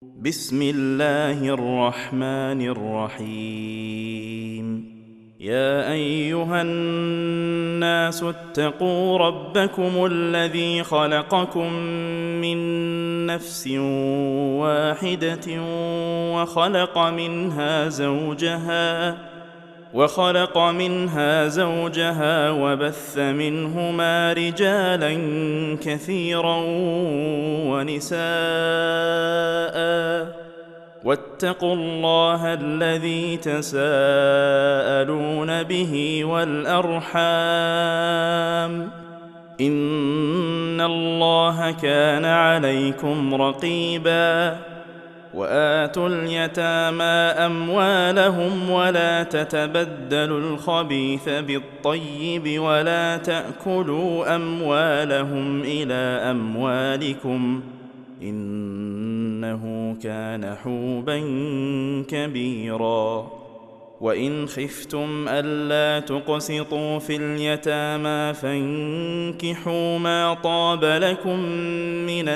بسم الله الرحمن الرحيم. يا أيها الناس اتقوا ربكم الذي خلقكم من نفس واحدة وخلق منها زوجها وبث منهما رجالا كثيرا ونساء، واتقوا الله الذي تساءلون به والأرحام، إن الله كان عليكم رقيبا. وآتوا اليتامى أموالهم ولا تتبدلوا الخبيث بالطيب ولا تأكلوا أموالهم إلى أموالكم، إنه كان حوبا كبيرا. وإن خفتم ألا تقسطوا في اليتامى فانكحوا ما طاب لكم من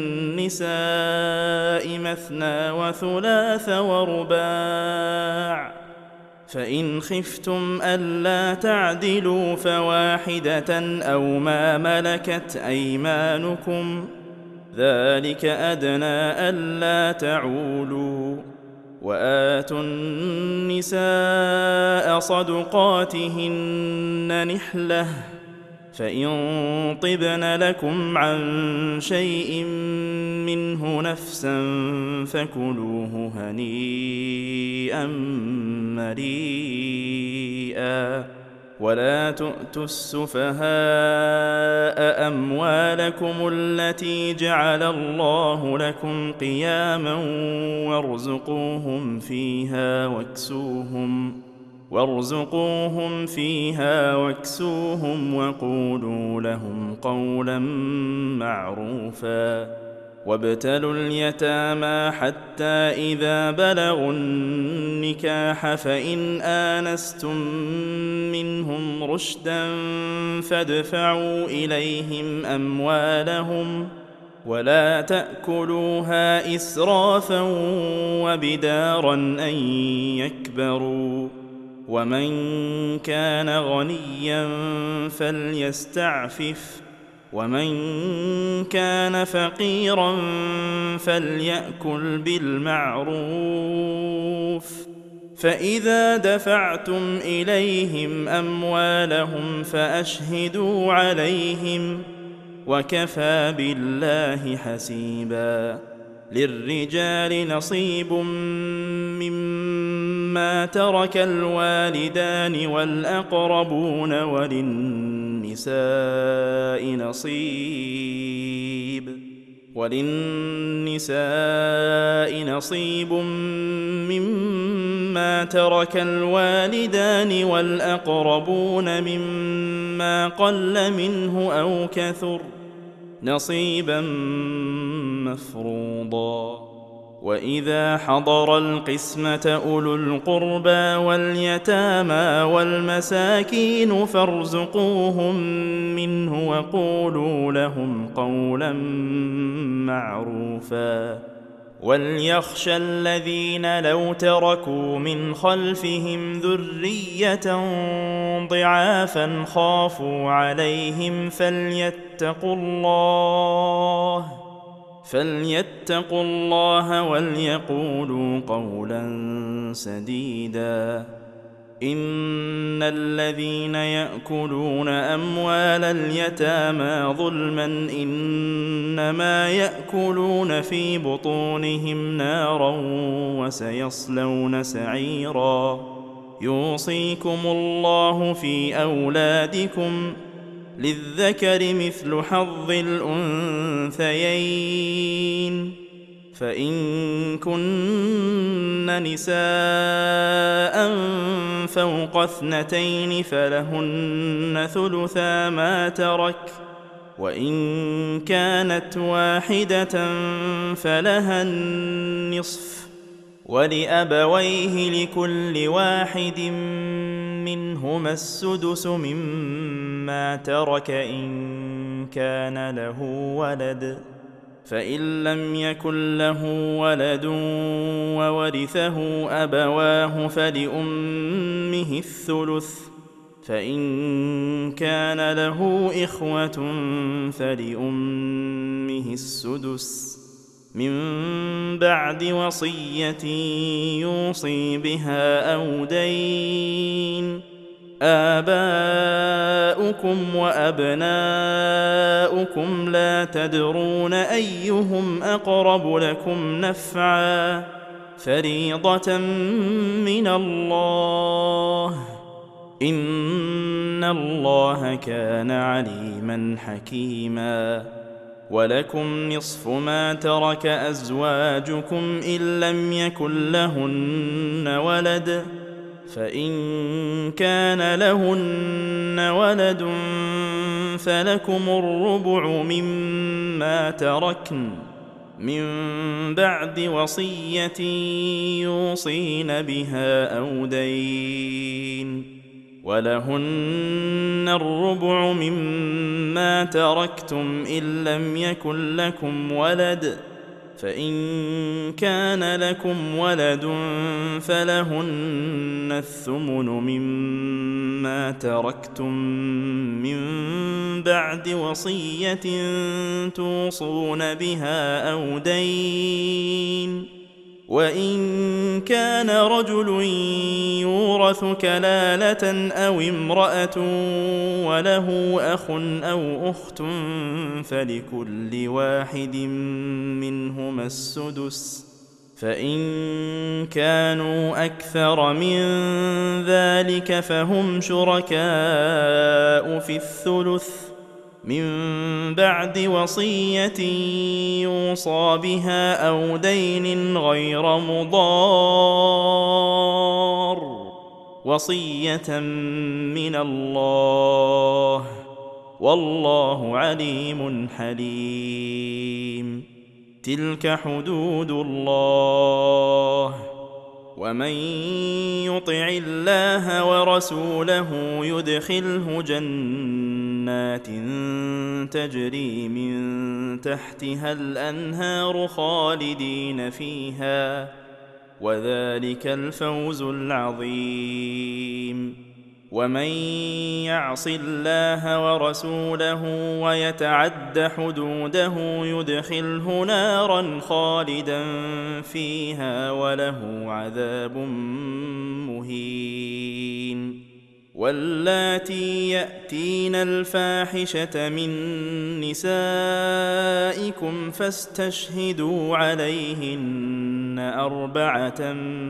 النساء مثنى وثلاث ورباع، فإن خفتم ألا تعدلوا فواحدة أو ما ملكت أيمانكم، ذلك أدنى ألا تعولوا. وآتوا النساء صدقاتهن نحلة، فإن طبن لكم عن شيء منه نفسا فكلوه هنيئا مريئا. ولا تؤتوا السفهاء أموالكم التي جعل الله لكم قياما وارزقوهم فيها واكسوهم وقولوا لهم قولا معروفا. وابتلوا اليتامى حتى إذا بلغوا النكاح فإن آنستم منهم رشدا فادفعوا إليهم أموالهم ولا تأكلوها إسرافا وبدارا أن يكبروا. ومن كان غنيا فليستعفف، ومن كان فقيرا فليأكل بالمعروف. فإذا دفعتم إليهم أموالهم فأشهدوا عليهم، وكفى بالله حسيبا. للرجال نصيب مما ترك الوالدان والأقربون، وللنساء نصيب مما ترك الوالدان والأقربون مما قل منه أو كثر، نصيبا مفروضا. وإذا حضر القسمة أولو القربى واليتامى والمساكين فارزقوهم منه وقولوا لهم قولا معروفا. وليخشى الذين لو تركوا من خلفهم ذرية ضعافا خافوا عليهم فليتقوا الله وليقولوا قولا سديدا. إن الذين يأكلون أموال اليتامى ظلما إنما يأكلون في بطونهم نارا وسيصلون سعيرا. يوصيكم الله في أولادكم، للذكر مثل حظ الأنثيين، فإن كن نساء فوق 2 فلهن ثلثا ما ترك، وإن كانت واحدة فلها النصف، ولأبويه لكل واحد منهما السدس مما ترك إن كان له ولد، فإن لم يكن له ولد وورثه أبواه فلأمه الثلث، فإن كان له إخوة فلأمه السدس من بعد وصية يوصي بها أو دين. آباؤكم وأبناؤكم لا تدرون أيهم أقرب لكم نفعا فريضة من الله، إن الله كان عليما حكيما. ولكم نصف ما ترك أزواجكم إن لم يكن لهن ولد، فإن كان لهن ولد فلكم الربع مما تركن من بعد وصية يوصين بها أو دين، ولهن الربع مما تركتم إن لم يكن لكم ولد، فإن كان لكم ولد فلهن الثمن مما تركتم من بعد وصية توصون بها أو دين. وإن كان رجل يورث كلالة أو امرأة وله أخ أو أخت فلكل واحد منهما السدس، فإن كانوا أكثر من ذلك فهم شركاء في الثلث من بعد وصية يوصى بها أو دين غير مضار، وصية من الله، والله عليم حليم. تلك حدود الله، ومن يطع الله ورسوله يدخله جنات تجري من تحتها الأنهار خالدين فيها، وذلك الفوز العظيم. ومن يعص الله ورسوله ويتعد حدوده يدخله نارا خالدا فيها وله عذاب مهين. واللاتي يأتين الفاحشة من نسائكم فاستشهدوا عليهن 4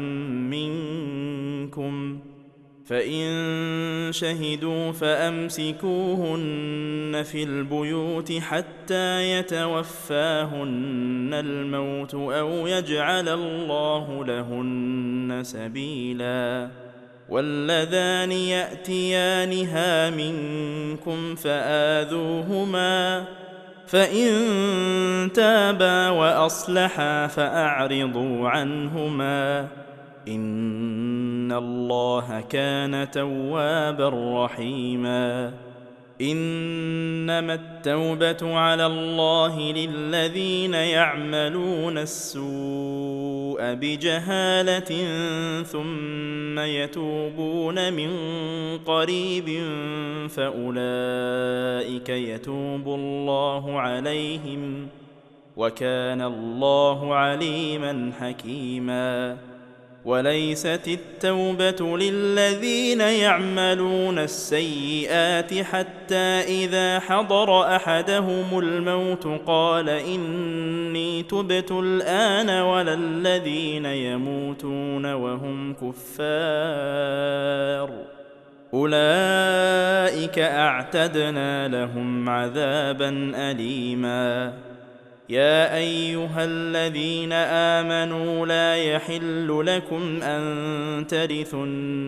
منكم، فإن شهدوا فأمسكوهن في البيوت حتى يتوفاهن الموت أو يجعل الله لهن سبيلا. واللذان يأتيانها منكم فآذوهما، فإن تابا وأصلحا فأعرضوا عنهما، إن الله كان توابا رحيما. إنما التوبة على الله للذين يعملون السوء بجهالة ثم يتوبون من قريب فأولئك يتوب الله عليهم، وكان الله عليما حكيما. وليست التوبة للذين يعملون السيئات حتى إذا حضر أحدهم الموت قال إني تبت الآن، ولا الذين يموتون وهم كفار، أولئك أعتدنا لهم عذابا أليما. يا أيها الذين آمنوا لا يحل لكم أن ترثوا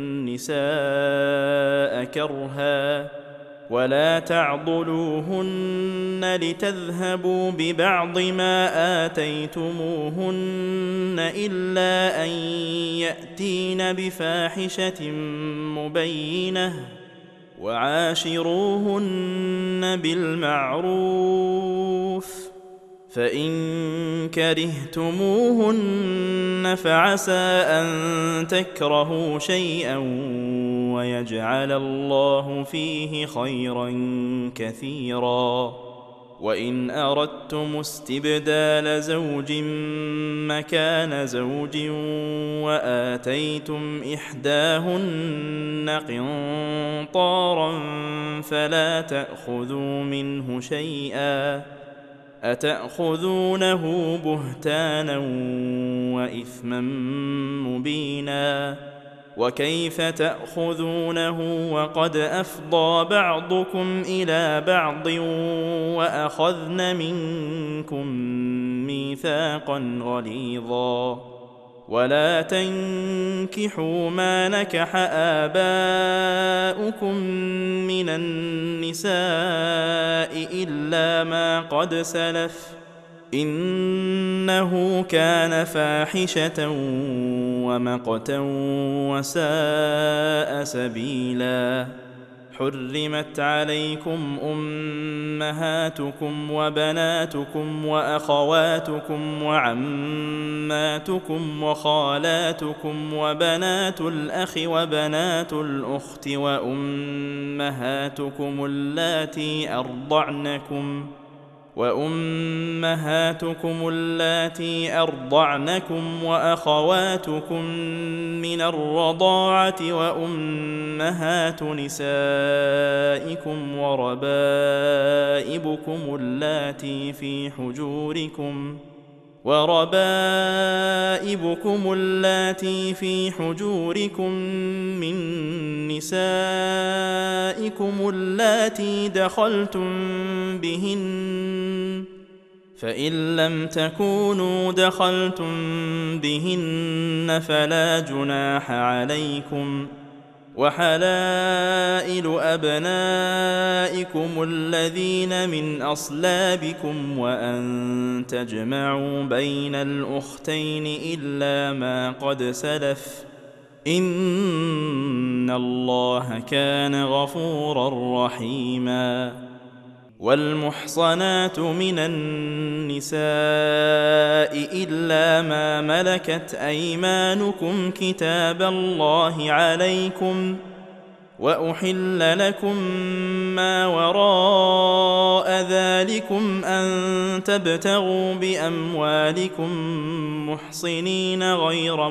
النساء كرها، ولا تعضلوهن لتذهبوا ببعض ما آتيتموهن إلا أن يأتين بفاحشة مبينة، وعاشروهن بالمعروف، فإن كرهتموهن فعسى أن تكرهوا شيئا ويجعل الله فيه خيرا كثيرا. وإن أردتم استبدال زوج مكان زوج وآتيتم إحداهن قنطارا فلا تأخذوا منه شيئا، أتأخذونه بهتانا وإثما مبينا، وكيف تأخذونه وقد أفضى بعضكم إلى بعض وأخذن منكم ميثاقا غليظا. ولا تنكحوا ما نكح آباؤكم من النساء إلا ما قد سلف، إنه كان فاحشة ومقتا وساء سبيلا. حرمت عليكم أمهاتكم وبناتكم وأخواتكم وعماتكم وخالاتكم وبنات الأخ وبنات الأخت وأمهاتكم اللاتي أرضعنكم وأخواتكم من الرضاعة وأمهات نسائكم وربائبكم اللاتي في حجوركم من نسائكم اللاتي دخلتم بهن، فإن لم تكونوا دخلتم بهن فلا جناح عليكم. وحلائل أبنائكم الذين من أصلابكم وأن تجمعوا بين الأختين إلا ما قد سلف، إن الله كان غفورا رحيما. والمحصنات من النساء إلا ما ملكت أيمانكم كتاب الله عليكم، وأحل لكم ما وراء ذلكم أن تبتغوا بأموالكم محصنين غير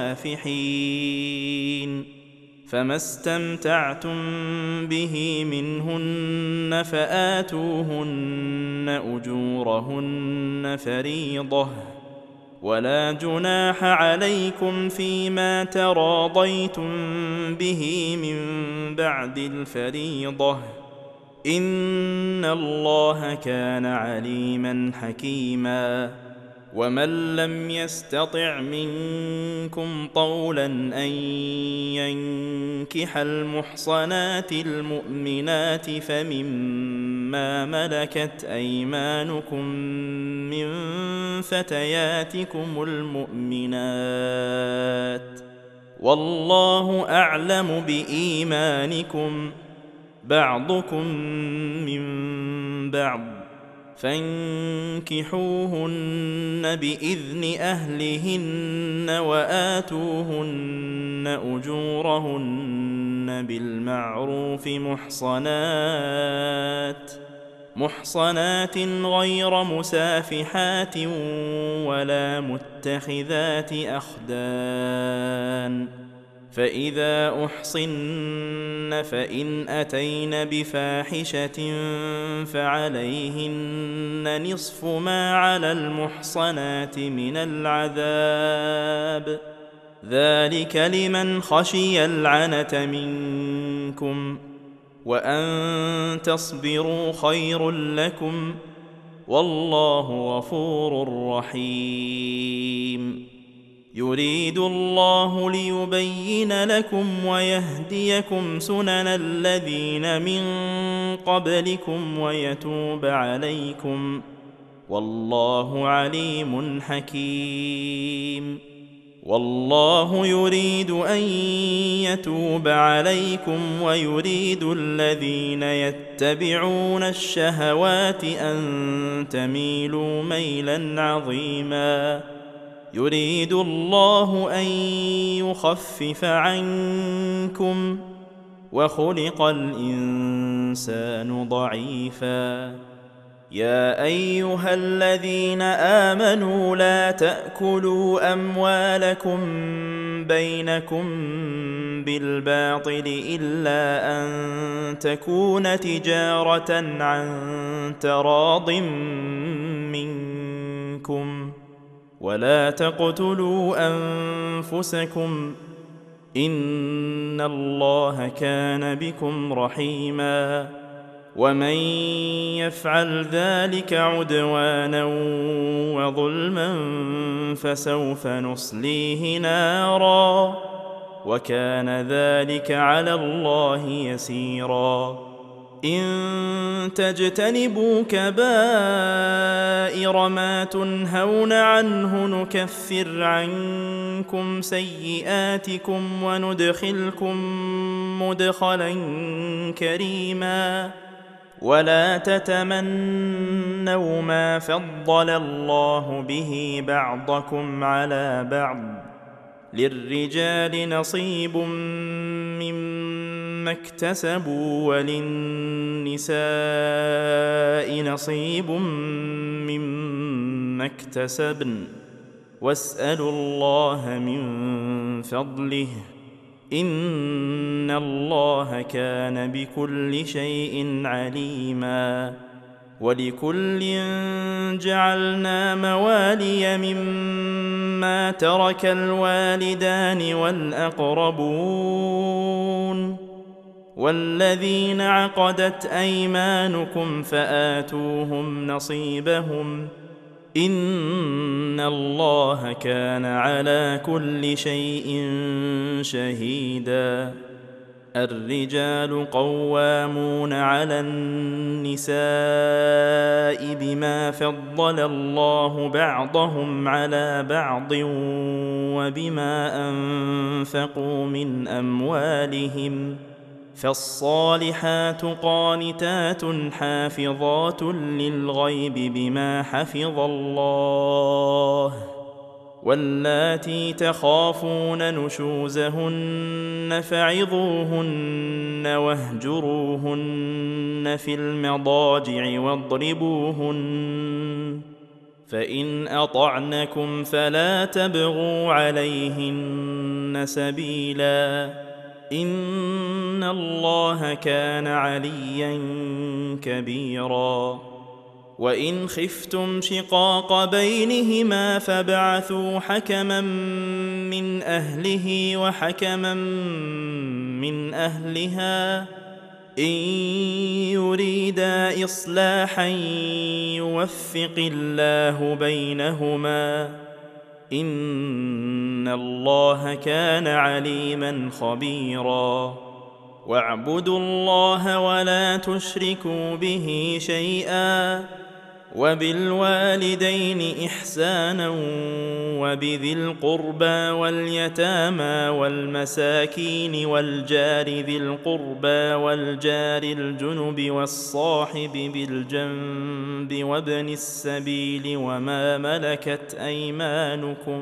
مسافحين، فما استمتعتم به منهن فآتوهن أجورهن فريضة، ولا جناح عليكم فيما تراضيتم به من بعد الفريضة، إن الله كان عليما حكيما. ومن لم يستطع منكم طولا أن ينكح المحصنات المؤمنات فمما ملكت أيمانكم من فتياتكم المؤمنات، والله أعلم بإيمانكم، بعضكم من بعض، فانكحوهن بإذن أهلهن وآتوهن أجورهن بالمعروف محصنات غير مسافحات ولا متخذات أخدان، فإذا أحصن فإن أتين بفاحشة فعليهن نصف ما على المحصنات من العذاب، ذلك لمن خشي العنة منكم، وأن تصبروا خير لكم، والله غفور رحيم. يريد الله ليبين لكم ويهديكم سنن الذين من قبلكم ويتوب عليكم، والله عليم حكيم. والله يريد أن يتوب عليكم ويريد الذين يتبعون الشهوات أن تميلوا ميلا عظيما. يريد الله أن يخفف عنكم وخلق الإنسان ضعيفا. يا أيها الذين آمنوا لا تأكلوا أموالكم بينكم بالباطل إلا أن تكون تجارة عن تراض منكم ولا تقتلوا أنفسكم إن الله كان بكم رحيما. ومن يفعل ذلك عدوانا وظلما فسوف نصليه نارا وكان ذلك على الله يسيرا. إن تجتنبوا كبائر ما تنهون عنه نكفر عنكم سيئاتكم وندخلكم مدخلا كريما. ولا تتمنوا ما فضل الله به بعضكم على بعض. للرجال نصيب مما اكتسبوا وللنساء نصيب مما اكتسبن واسألوا الله من فضله إن الله كان بكل شيء عليما. ولكل جعلنا موالي مما ترك الوالدان والأقربون والذين عقدت أيمانكم فآتوهم نصيبهم إن الله كان على كل شيء شهيدا. الرجال قوامون على النساء بما فضل الله بعضهم على بعض وبما أنفقوا من أموالهم. فالصالحات قانتات حافظات للغيب بما حفظ الله. واللاتي تخافون نشوزهن فعظوهن واهجروهن في المضاجع واضربوهن. فإن أطعنكم فلا تبغوا عليهن سبيلا إن الله كان عليا كبيرا. وإن خفتم شقاق بينهما فابعثوا حكما من أهله وحكما من أهلها إن يريدا إصلاحا يوفق الله بينهما إن الله كان عليما خبيرا. واعبدوا الله ولا تشركوا به شيئا وبالوالدين إحسانا وبذي القربى واليتامى والمساكين والجار ذي القربى والجار الجنب والصاحب بالجنب وابن السبيل وما ملكت أيمانكم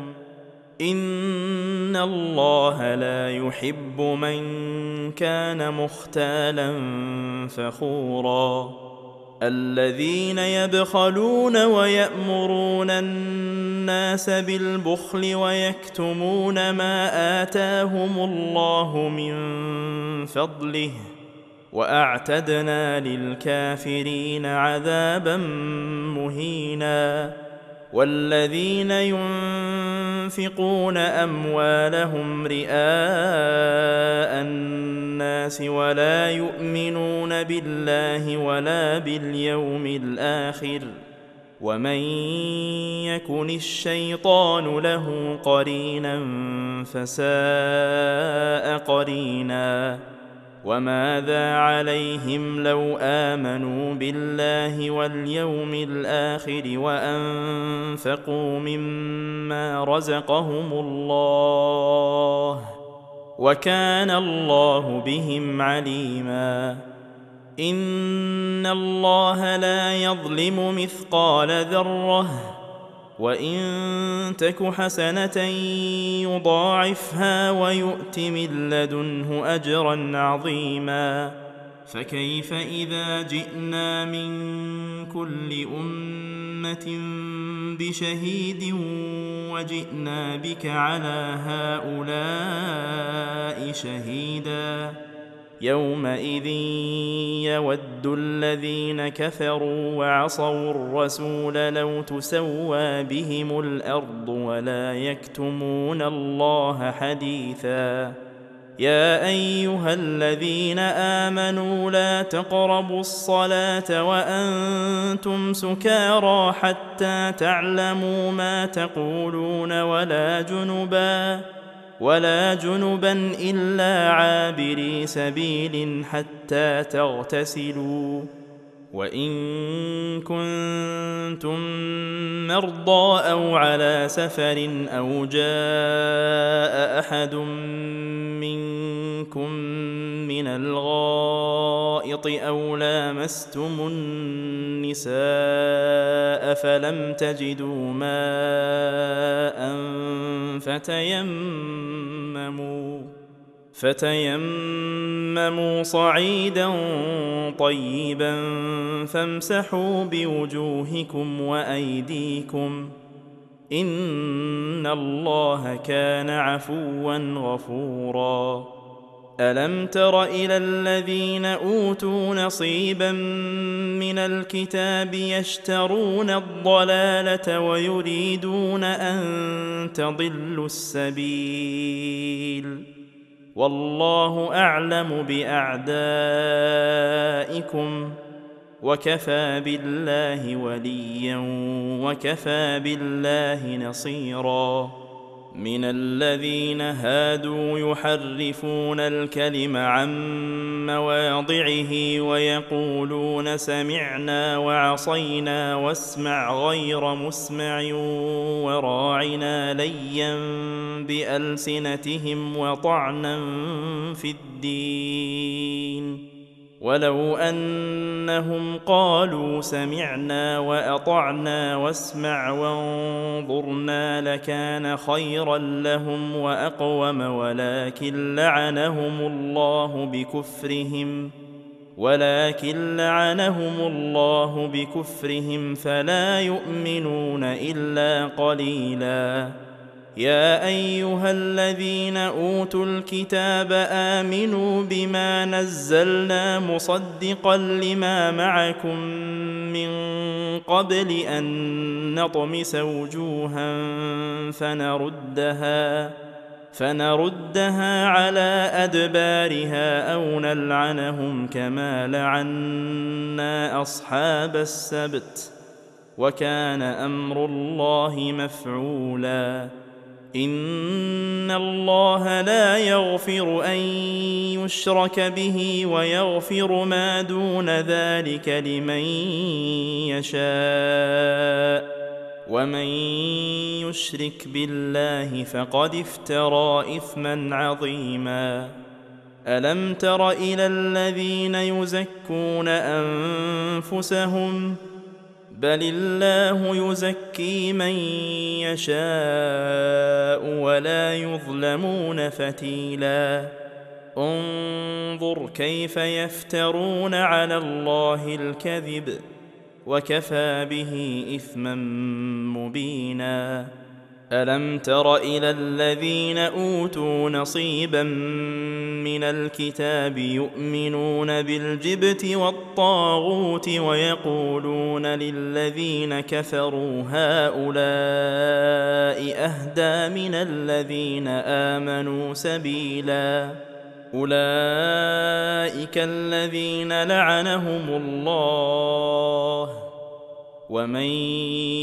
إن الله لا يحب من كان مختالا فخورا. الذين يبخلون ويأمرون الناس بالبخل ويكتمون ما آتاهم الله من فضله وأعتدنا للكافرين عذابا مهينا. والذين ينفقون أموالهم رئاء الناس ولا يؤمنون بالله ولا باليوم الآخر ومن يكن الشيطان له قرينا فساء قرينا. وماذا عليهم لو آمنوا بالله واليوم الآخر وأنفقوا مما رزقهم الله وكان الله بهم عليما. إن الله لا يظلم مثقال ذرة وإن تك حسنة يضاعفها ويؤت من لدنه أجرا عظيما. فكيف إذا جئنا من كل أمة بشهيد وجئنا بك على هؤلاء شهيدا. يومئذ يود الذين كفروا وعصوا الرسول لو تسوى بهم الأرض ولا يكتمون الله حديثا. يا أيها الذين آمنوا لا تقربوا الصلاة وأنتم سكارى حتى تعلموا ما تقولون ولا جنبا إلا عابري سبيل حتى تغتسلوا. وإن كنتم مرضى أو على سفر أو جاء أحد منكم من الغائط أو لامستم النساء فلم تجدوا ماء فتيمموا صعيدا طيبا فامسحوا بوجوهكم وأيديكم إن الله كان عفوا غفورا. ألم تر إلى الذين أوتوا نصيبا من الكتاب يشترون الضلالة ويريدون أن تضلوا السبيل والله أعلم بأعدائكم وكفى بالله وليا وكفى بالله نصيرا. من الذين هادوا يحرفون الكلم عن مواضعه ويقولون سمعنا وعصينا واسمع غير مسمع وراعنا ليا بألسنتهم وطعنا في الدين ولو أنهم قالوا سمعنا وأطعنا واسمع وانظرنا لكان خيرا لهم وأقوم ولكن لعنهم الله بكفرهم فلا يؤمنون إلا قليلا. يا أيها الذين أوتوا الكتاب آمنوا بما نزلنا مصدقا لما معكم من قبل أن نطمس وجوها فنردها على أدبارها أو نلعنهم كما لعنا أصحاب السبت وكان أمر الله مفعولا. إن الله لا يغفر أن يشرك به ويغفر ما دون ذلك لمن يشاء ومن يشرك بالله فقد افترى إثما عظيما. ألم تر إلى الذين يزكون أنفسهم بل الله يزكي من يشاء ولا يظلمون فتيلا. انظر كيف يفترون على الله الكذب وكفى به إثما مبينا. ألم تر إلى الذين أوتوا نصيبا من الكتاب يؤمنون بالجبت والطاغوت ويقولون للذين كفروا هؤلاء أهدى من الذين آمنوا سبيلا. أولئك الذين لعنهم الله ومن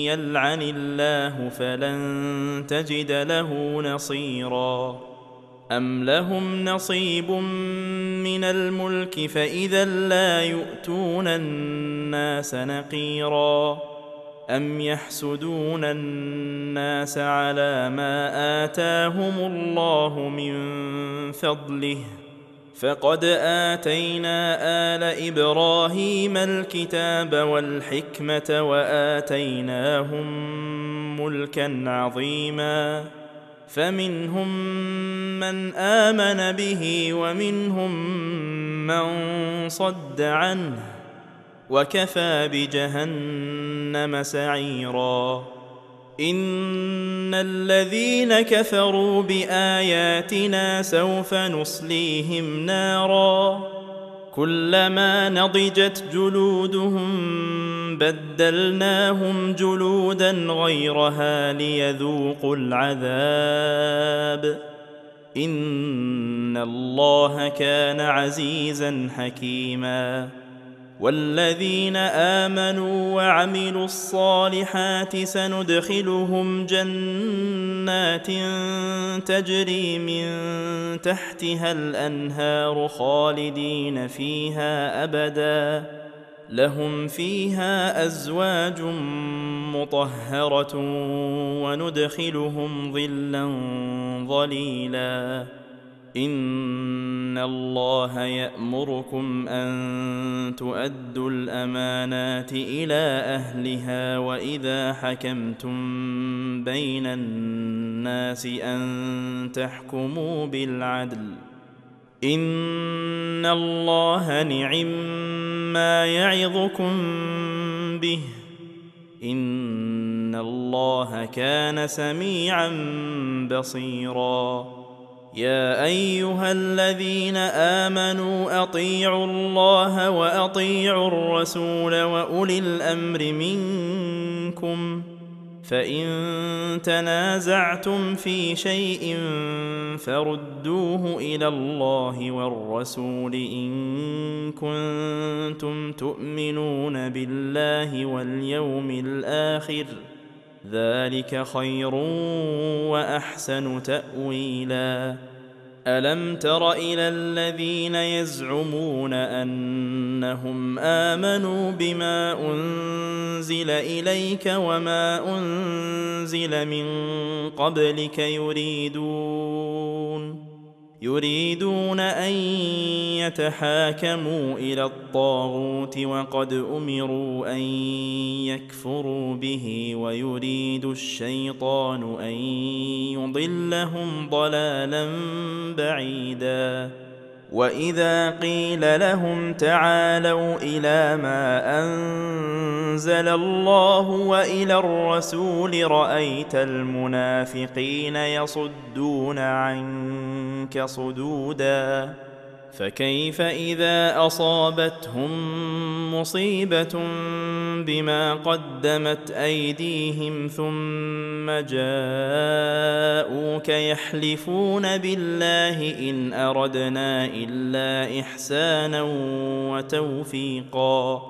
يلعن الله فلن تجد له نصيرا. أم لهم نصيب من الملك فإذا لا يؤتون الناس نقيرا أم يحسدون الناس على ما آتاهم الله من فضله فقد آتينا آل إبراهيم الكتاب والحكمة وآتيناهم ملكا عظيما فمنهم من آمن به ومنهم من صد عنه وكفى بجهنم سعيرا إن الذين كفروا بآياتنا سوف نصليهم نارا كلما نضجت جلودهم بدلناهم جلودا غيرها ليذوقوا العذاب إن الله كان عزيزا حكيما والذين آمنوا وعملوا الصالحات سندخلهم جنات تجري من تحتها الأنهار خالدين فيها أبدا لهم فيها أزواج مطهرة وندخلهم ظلا ظليلا إن الله يأمركم أن تؤدوا الأمانات إلى أهلها وإذا حكمتم بين الناس أن تحكموا بالعدل إن الله نعم ما يعظكم به إن الله كان سميعا بصيرا يا أيها الذين آمنوا أطيعوا الله وأطيعوا الرسول وأولي الأمر منكم فإن تنازعتم في شيء فردوه إلى الله والرسول إن كنتم تؤمنون بالله واليوم الآخر ذلك خير وأحسن تأويلا ألم تر إلى الذين يزعمون أنهم آمنوا بما أنزل إليك وما أنزل من قبلك يريدون أن يتحاكموا إلى الطاغوت وقد أمروا أن يكفروا به ويريد الشيطان أن يضلهم ضلالا بعيدا وإذا قيل لهم تعالوا إلى ما أنزل الله وإلى الرسول رأيت المنافقين يصدون عنك صدودا فكيف إذا أصابتهم مصيبة بما قدمت أيديهم ثم جاءوك يحلفون بالله إن أردنا إلا إحسانا وتوفيقا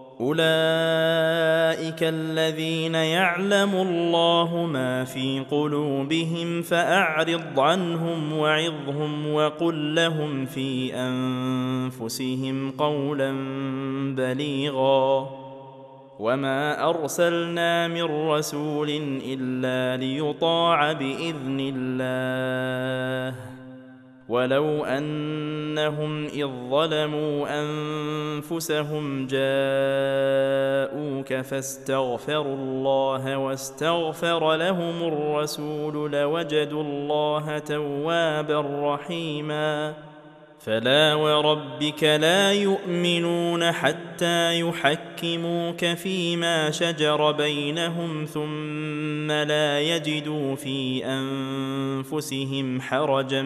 أولئك الذين يعلم الله ما في قلوبهم فأعرض عنهم وعظهم وقل لهم في أنفسهم قولا بليغا وما أرسلنا من رسول إلا ليطاع بإذن الله ولو أنهم إذ ظلموا أنفسهم جاءوك فاستغفروا الله واستغفر لهم الرسول لوجدوا الله توابا رحيما فلا وربك لا يؤمنون حتى يحكموك فيما شجر بينهم ثم لا يجدوا في أنفسهم حرجا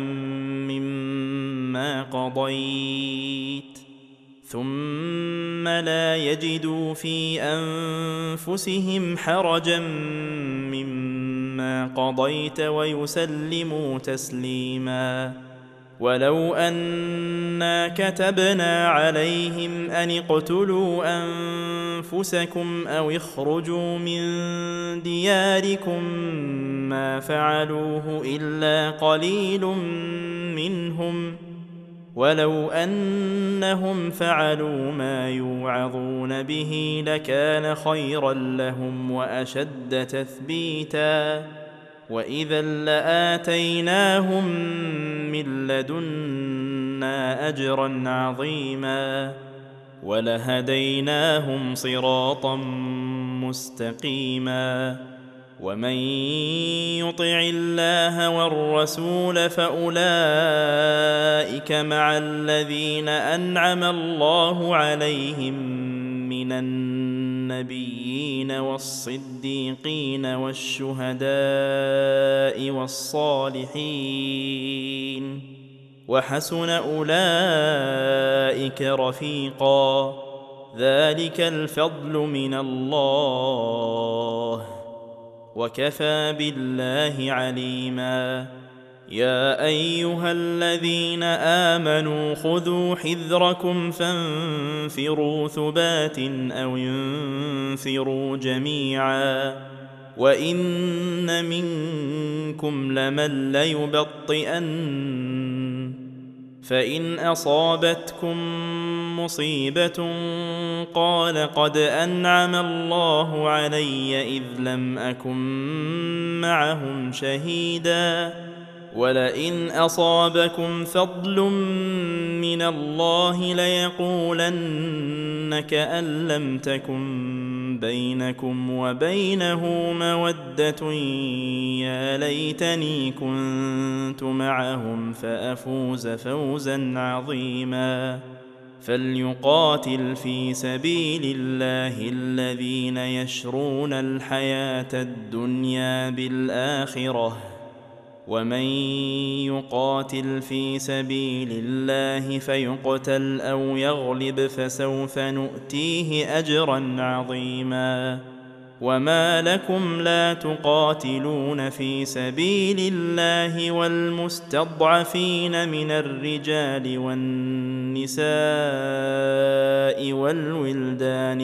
مما قضيت ويسلموا تسليما ولو أنا كتبنا عليهم أن اقتلوا أنفسكم أو اخرجوا من دياركم ما فعلوه إلا قليل منهم، ولو أنهم فعلوا ما يوعظون به لكان خيرا لهم وأشد تثبيتا، وإذا لآتيناهم من لدنا أجرا عظيما ولهديناهم صراطا مستقيما. ومن يطع الله والرسول فأولئك مع الذين أنعم الله عليهم من النبيين والصديقين والشهداء والصالحين، وحسن أولئك رفيقا، ذلك الفضل من الله، وكفى بالله عليما. يا أيها الذين آمنوا خذوا حذركم فانفروا ثبات أو انفروا جميعا، وإن منكم لمن ليبطئن، فإن أصابتكم مصيبة قال قد أنعم الله علي إذ لم أكن معهم شهيدا، ولئن أصابكم فضل من الله ليقولن كأن لم تكن بينكم وبينه مودة يا ليتني كنت معهم فأفوز فوزا عظيما. فليقاتل في سبيل الله الذين يشرون الحياة الدنيا بالآخرة، ومن يقاتل في سبيل الله فيقتل أو يغلب فسوف نؤتيه أجرا عظيما. وما لكم لا تقاتلون في سبيل الله والمستضعفين من الرجال والنساء والولدان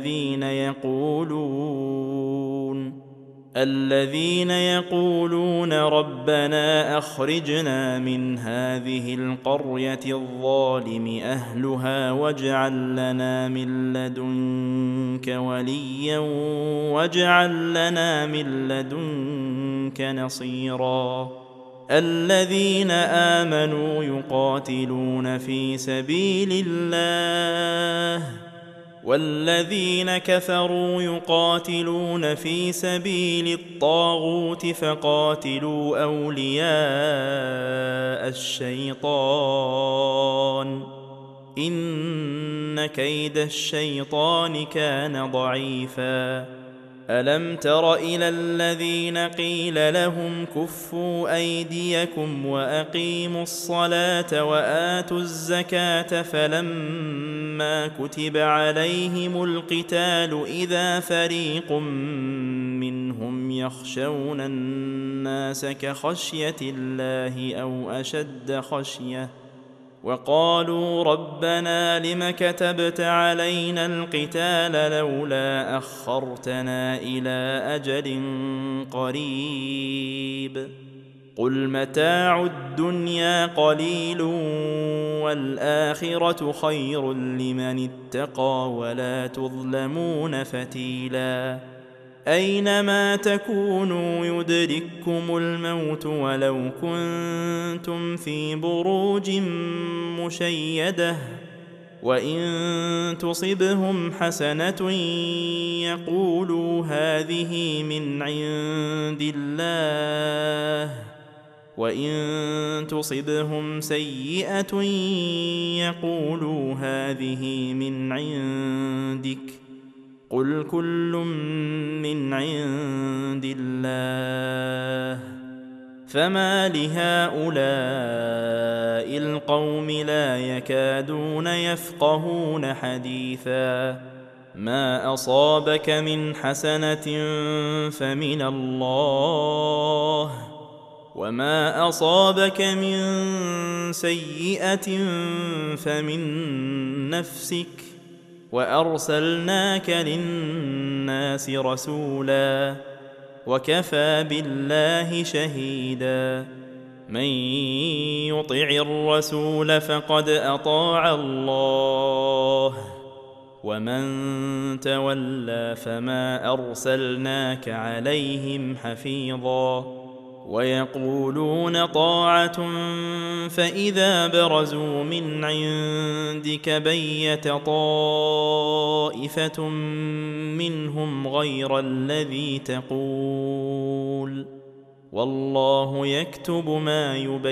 الذين يقولون ربنا أخرجنا من هذه القرية الظالم أهلها واجعل لنا من لدنك وليا واجعل لنا من لدنك نصيرا. الذين آمنوا يقاتلون في سبيل الله، والذين كفروا يقاتلون في سبيل الطاغوت فقاتلوا أولياء الشيطان إن كيد الشيطان كان ضعيفا. ألم تر إلى الذين قيل لهم كفوا أيديكم وأقيموا الصلاة وآتوا الزكاة فلما كتب عليهم القتال إذا فريق منهم يخشون الناس كخشية الله أو أشد خشية وقالوا ربنا لم كتبت علينا القتال لولا أخرتنا إلى أجل قريب قل متاع الدنيا قليل والآخرة خير لمن اتقى ولا تظلمون فتيلا. أينما تكونوا يدرككم الموت ولو كنتم في بروج مشيدة وإن تصبهم حسنة يقولوا هذه من عند الله وإن تصبهم سيئة يقولوا هذه من عندك قل كل من عند الله فما لهؤلاء القوم لا يكادون يفقهون حديثا. ما أصابك من حسنة فمن الله وما أصابك من سيئة فمن نفسك وأرسلناك للناس رسولا وكفى بالله شهيدا من يطع الرسول فقد أطاع الله ومن تولى فما أرسلناك عليهم حفيظا ويقولون طاعة فإذا برزوا من عندك بيت طائفة منهم غير الذي تقول والله يكتب ما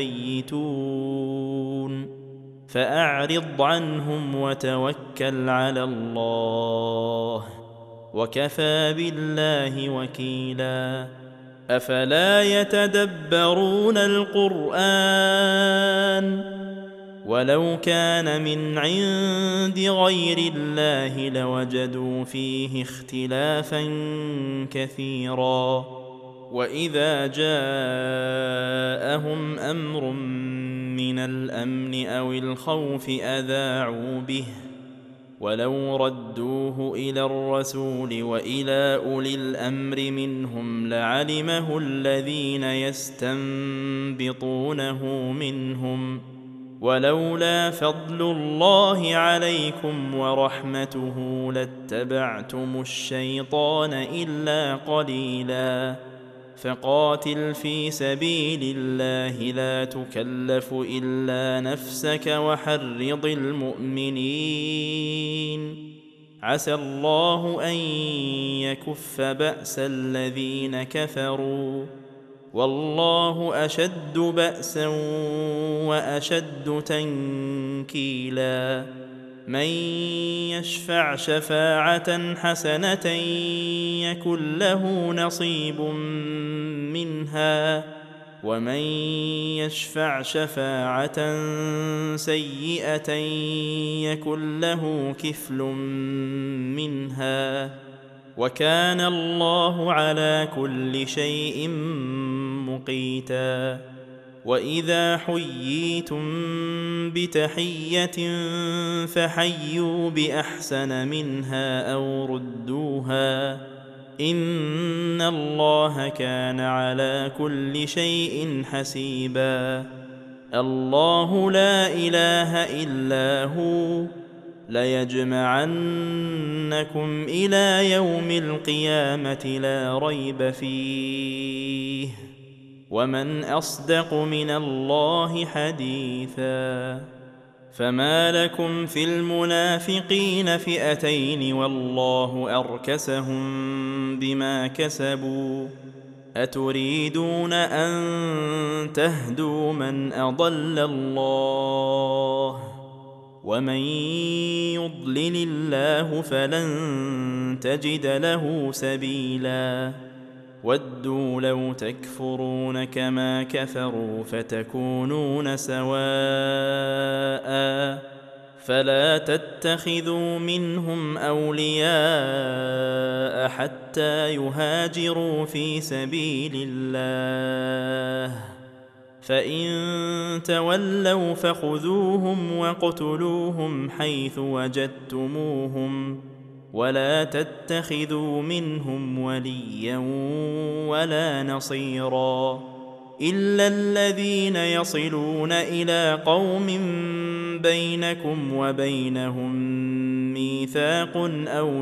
يبيتون فأعرض عنهم وتوكل على الله وكفى بالله وكيلا أفلا يتدبرون القرآن ولو كان من عند غير الله لوجدوا فيه اختلافا كثيرا وإذا جاءهم أمر من الأمن أو الخوف أذاعوا به ولو ردوه إلى الرسول وإلى أولي الأمر منهم لعلمه الذين يستنبطونه منهم ولولا فضل الله عليكم ورحمته لاتبعتم الشيطان إلا قليلا فقاتل في سبيل الله لا تكلف إلا نفسك وحرض المؤمنين عسى الله أن يكف بأس الذين كفروا والله أشد بأسا وأشد تنكيلا من يشفع شفاعة حسنة يكن له نصيب منها ومن يشفع شفاعة سيئة يكن له كفل منها وكان الله على كل شيء مقيتا وإذا حييتم بتحية فحيوا بأحسن منها أو ردوها إن الله كان على كل شيء حسيبا الله لا إله إلا هو ليجمعنكم إلى يوم القيامة لا ريب فيه ومن أصدق من الله حديثا فما لكم في المنافقين فئتين والله أركسهم بما كسبوا أتريدون أن تهدوا من أضل الله ومن يضلل الله فلن تجد له سبيلا ودوا لو تكفرون كما كفروا فتكونون سواء فلا تتخذوا منهم أولياء حتى يهاجروا في سبيل الله فإن تولوا فخذوهم واقتلوهم حيث وجدتموهم ولا تتخذوا منهم وليا ولا نصيرا إلا الذين يصلون إلى قوم بينكم وبينهم ميثاق أو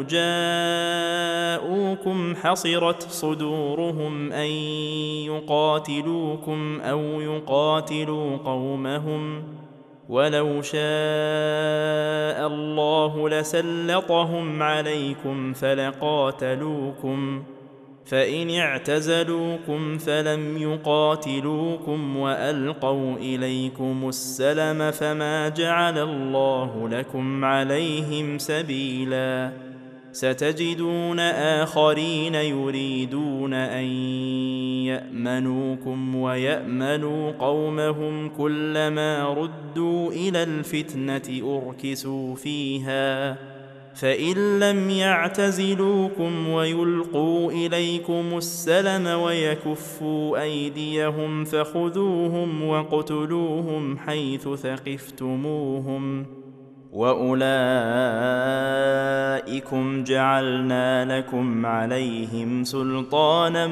جاءوكم حصرت صدورهم أن يقاتلوكم أو يقاتلوا قومهم ولو شاء الله لسلطهم عليكم فلقاتلوكم فإن اعتزلوكم فلم يقاتلوكم وألقوا إليكم السلم فما جعل الله لكم عليهم سبيلا ستجدون آخرين يريدون أن يأمنوكم ويأمنوا قومهم كلما ردوا إلى الفتنة أركسوا فيها فإن لم يعتزلوكم ويلقوا إليكم السلم ويكفوا أيديهم فخذوهم واقتلوهم حيث ثقفتموهم وأولئكم جعلنا لكم عليهم سلطانا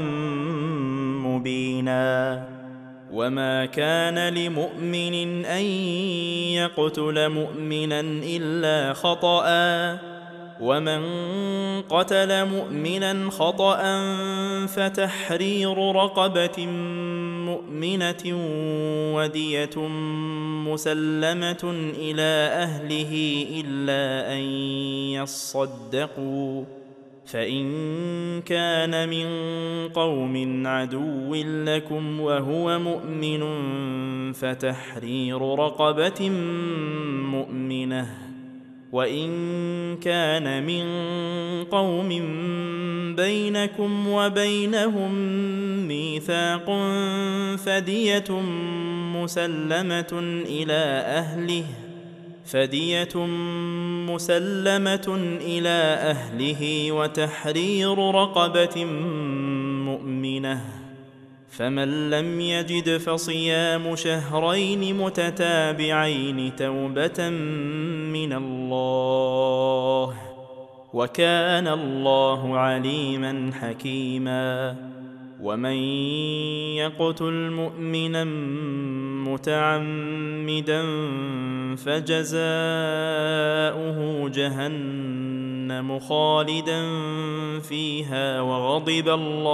مبينا وما كان لمؤمن أن يقتل مؤمنا إلا خطأ ومن قتل مؤمنا خطأ فتحرير رقبة مؤمنة ودية مسلمة إلى أهله إلا أن يصدقوا فإن كان من قوم عدو لكم وهو مؤمن فتحرير رقبة مؤمنة وإن كان من قوم بينكم وبينهم ميثاق فدية مسلمة إلى أهله وتحرير رقبة مؤمنة فمن لم يجد فصيام شهرين متتابعين توبة من الله وكان الله عليما حكيما ومن يقتل مؤمنا متعمدا فجزاؤه جهنم خالدا فيها وغضب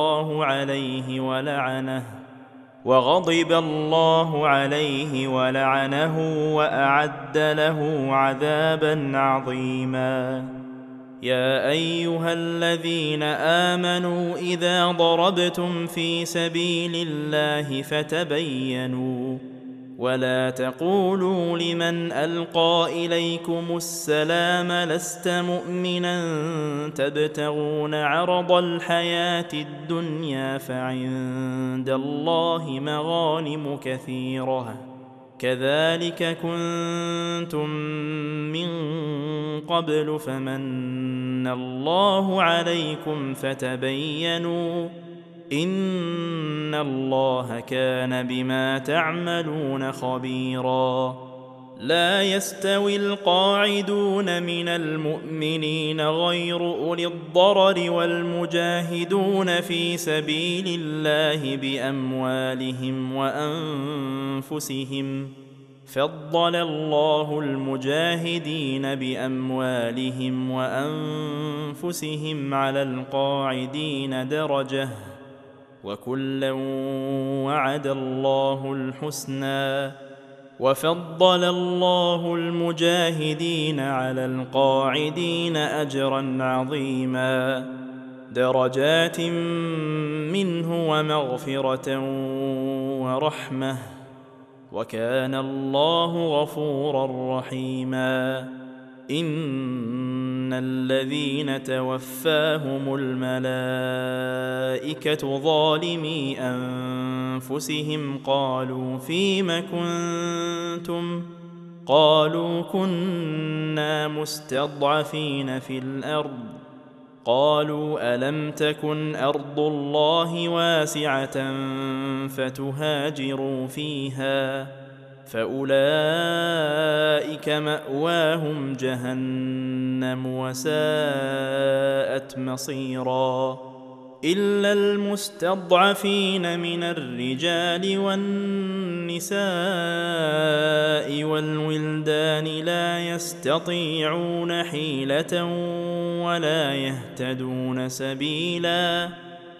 الله عليه ولعنه وأعد له عذابا عظيما يا أيها الذين آمنوا إذا ضربتم في سبيل الله فتبينوا ولا تقولوا لمن ألقى إليكم السلام لست مؤمنا تبتغون عرض الحياة الدنيا فعند الله مغانم كثيرة كذلك كنتم من قبل فمن الله عليكم فتبينوا إن الله كان بما تعملون خبيرا لا يستوي القاعدون من المؤمنين غير أولي الضرر والمجاهدون في سبيل الله بأموالهم وأنفسهم فضل الله المجاهدين بأموالهم وأنفسهم على القاعدين درجة وكلا وعد الله الحسنى وفضل الله المجاهدين على القاعدين أجرا عظيما درجات منه ومغفرة ورحمة وكان الله غفورا رحيما إن الذين توفاهم الملائكة ظالمي أنفسهم قالوا فيم كنتم قالوا كنا مستضعفين في الأرض قالوا ألم تكن أرض الله واسعة فتهاجروا فيها فأولئك مأواهم جهنم وساءت مصيرا إلا المستضعفين من الرجال والنساء والولدان لا يستطيعون حيلة ولا يهتدون سبيلا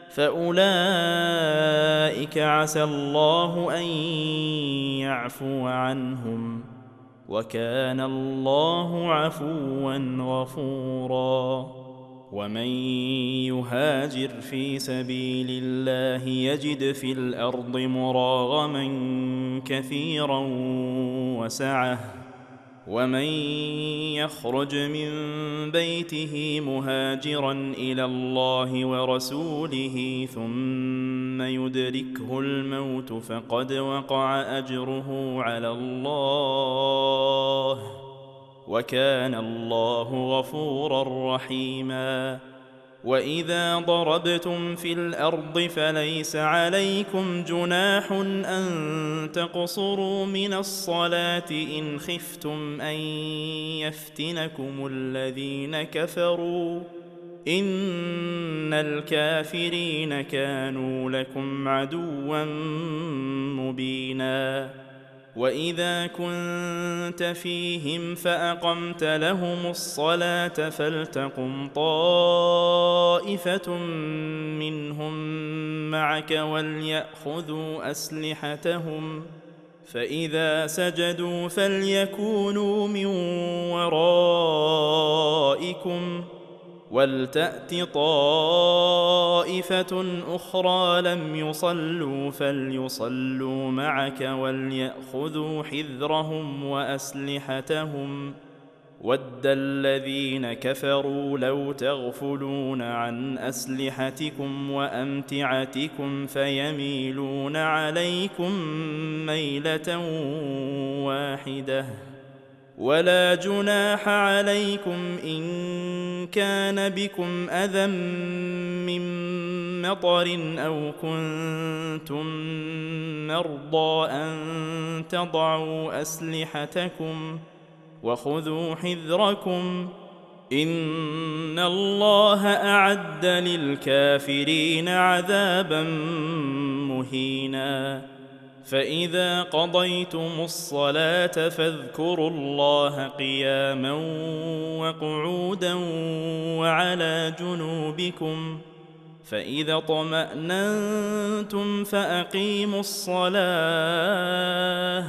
فأولئك عسى الله أن يعفو عنهم وكان الله عفوا غفورا ومن يهاجر في سبيل الله يجد في الأرض مراغما كثيرا وسعة ومن يخرج من بيته مهاجرا إلى الله ورسوله ثم يدركه الموت فقد وقع أجره على الله وكان الله غفورا رحيما. وإذا ضربتم في الأرض فليس عليكم جناح أن تقصروا من الصلاة إن خفتم أن يفتنكم الذين كفروا، إن الكافرين كانوا لكم عدوا مبينا. وإذا كنت فيهم فأقمت لهم الصلاة فلتقم طائفة منهم معك وليأخذوا أسلحتهم، فإذا سجدوا فليكونوا من ورائكم ولتأت طائفة أخرى لم يصلوا فليصلوا معك وليأخذوا حذرهم وأسلحتهم. ود الذين كفروا لو تغفلون عن أسلحتكم وأمتعتكم فيميلون عليكم ميلة واحدة. ولا جناح عليكم إن كان بكم أذى من مطر أو كنتم مرضى أن تضعوا أسلحتكم وخذوا حذركم، إن الله أعد للكافرين عذابا مهينا. فإذا قضيتم الصلاة فاذكروا الله قياما وقعودا وعلى جنوبكم، فإذا اطمأننتم فأقيموا الصلاة،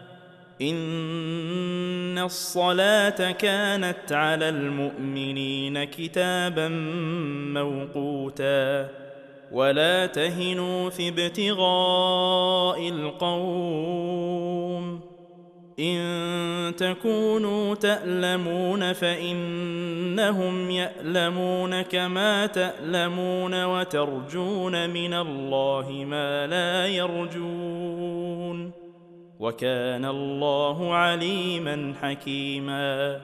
إن الصلاة كانت على المؤمنين كتابا موقوتا. ولا تهنوا في ابتغاء القوم، إن تكونوا تألمون فإنهم يألمون كما تألمون وترجون من الله ما لا يرجون، وكان الله عليما حكيما.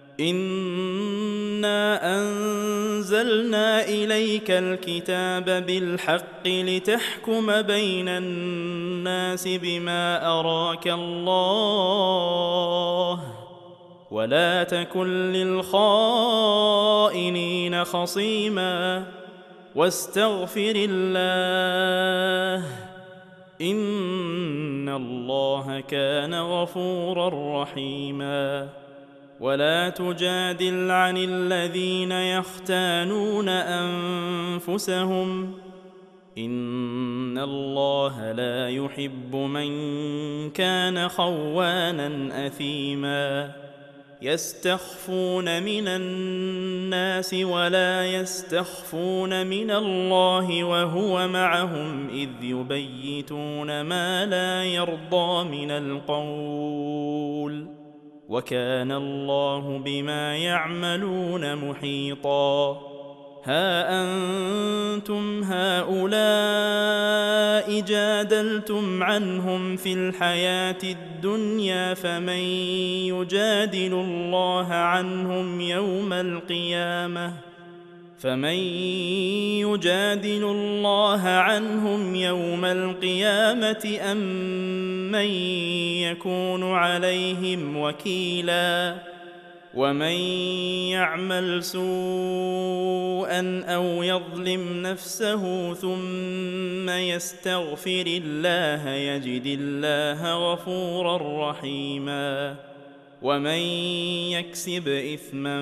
إنا أنزلنا إليك الكتاب بالحق لتحكم بين الناس بما أراك الله، ولا تكن للخائنين خصيما، واستغفر الله، إن الله كان غفورا رحيما. ولا تجادل عن الذين يختانون أنفسهم، إن الله لا يحب من كان خوانا أثيما. يستخفون من الناس ولا يستخفون من الله وهو معهم إذ يبيتون ما لا يرضى من القول، وكان الله بما يعملون محيطا. ها أنتم هؤلاء جادلتم عنهم في الحياة الدنيا فمن يجادل الله عنهم يوم القيامة أم من يكون عليهم وكيلا. ومن يعمل سوءا أو يظلم نفسه ثم يستغفر الله يجد الله غفورا رحيما. ومن يكسب إثما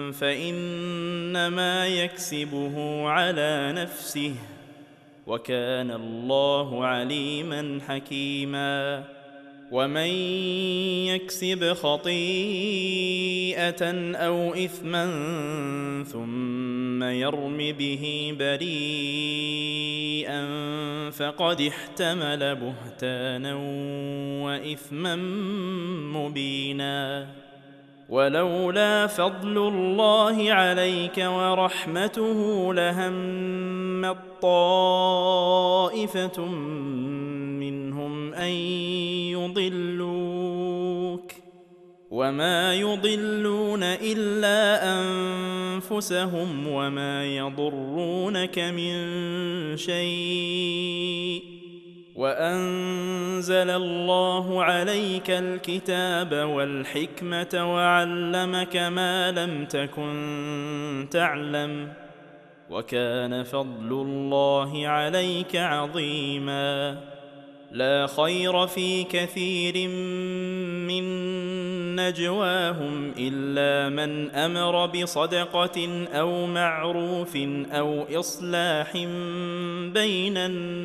فإنما يكسبه على نفسه، وكان الله عليما حكيما. ومن يكسب خطيئة أو إثما ثم يرم به بريئا فقد احتمل بهتانا وإثما مبينا. ولولا فضل الله عليك ورحمته لهمت طائفة منهم أن يضلوك، وما يضلون إلا أنفسهم وما يضرونك من شيء. وأنزل الله عليك الكتاب والحكمة وعلمك ما لم تكن تعلم، وكان فضل الله عليك عظيما. لا خير في كثير من نجواهم إلا من أمر بصدقة أو معروف أو إصلاح بين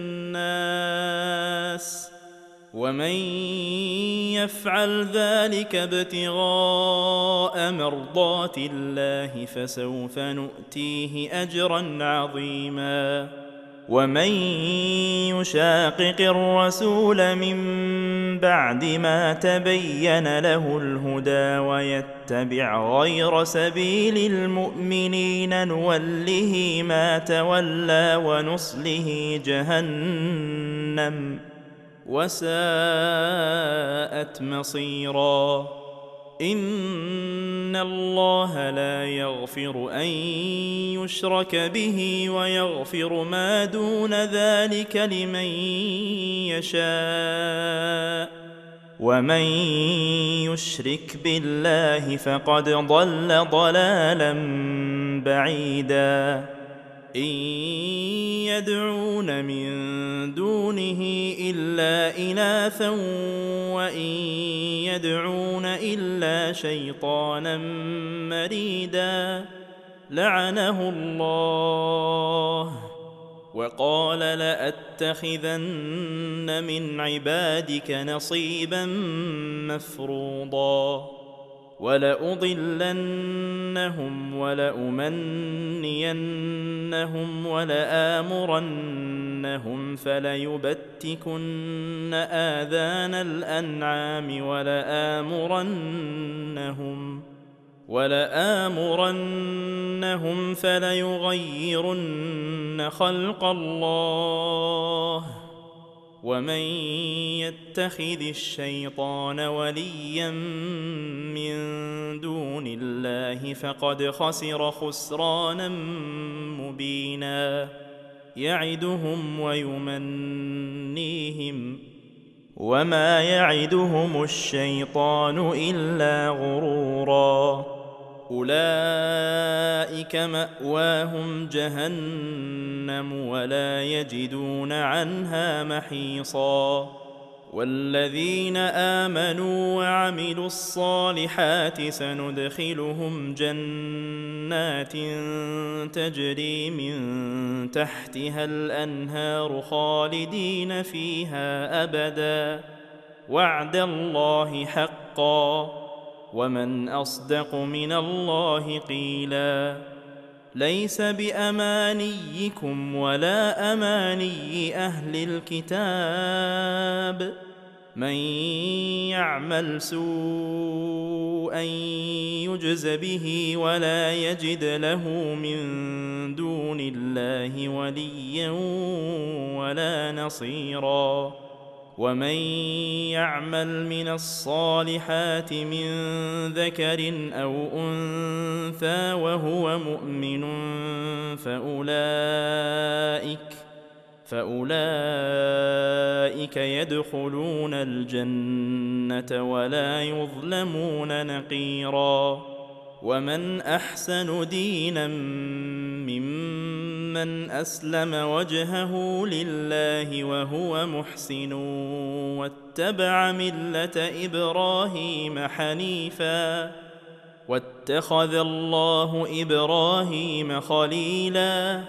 الناس، ومن يفعل ذلك ابتغاء مرضات الله فسوف نؤتيه أجرا عظيما. ومن يشاقق الرسول من بعد ما تبين له الهدى ويتبع غير سبيل المؤمنين نوله ما تولى ونصله جهنم وساءت مصيرا. إن الله لا يغفر أن يشرك به ويغفر ما دون ذلك لمن يشاء، ومن يشرك بالله فقد ضل ضلالا بعيدا. إن يدعون من دونه إلا إناثا وإن يدعون إلا شيطانا مريدا لعنه الله وقال لأتخذن من عبادك نصيبا مفروضا ولأضلنهم ولأمنينهم ولآمرنهم فليبتكن آذان الأنعام ولآمرنهم فليغيرن خلق الله. ومن يتخذ الشيطان وليا من دون الله فقد خسر خسرانا مبينا. يعدهم ويمنيهم وما يعدهم الشيطان إلا غرورا. أولئك مأواهم جهنم ولا يجدون عنها محيصا. والذين آمنوا وعملوا الصالحات سندخلهم جنات تجري من تحتها الأنهار خالدين فيها أبدا وعد الله حقا ومن أصدق من الله قيلا. ليس بأمانيكم ولا أماني أهل الكتاب، من يعمل سوءا يجز به ولا يجد له من دون الله وليا ولا نصيرا. ومن يعمل من الصالحات من ذكر أو أنثى وهو مؤمن فأولئك يدخلون الجنة ولا يظلمون نقيرا. ومن أحسن دينا ممن أسلم وجهه لله وهو محسن واتبع ملة إبراهيم حنيفا واتخذ الله إبراهيم خليلا.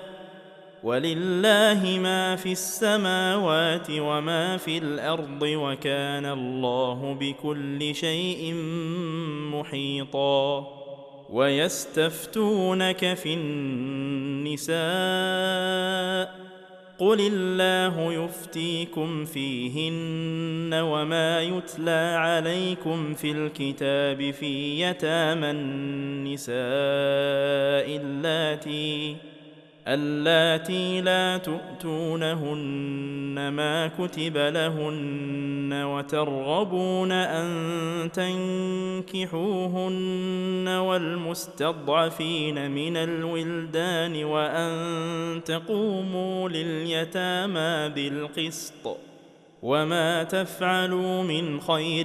ولله ما في السماوات وما في الأرض وكان الله بكل شيء محيطا. ويستفتونك في النساء قل الله يفتيكم فيهن وما يتلى عليكم في الكتاب في يتامى النساء اللاتي لا تؤتونهن ما كتب لهن وترغبون أن تنكحوهن والمستضعفين من الولدان وأن تقوموا لليتامى بالقسط وما تفعلوا من خير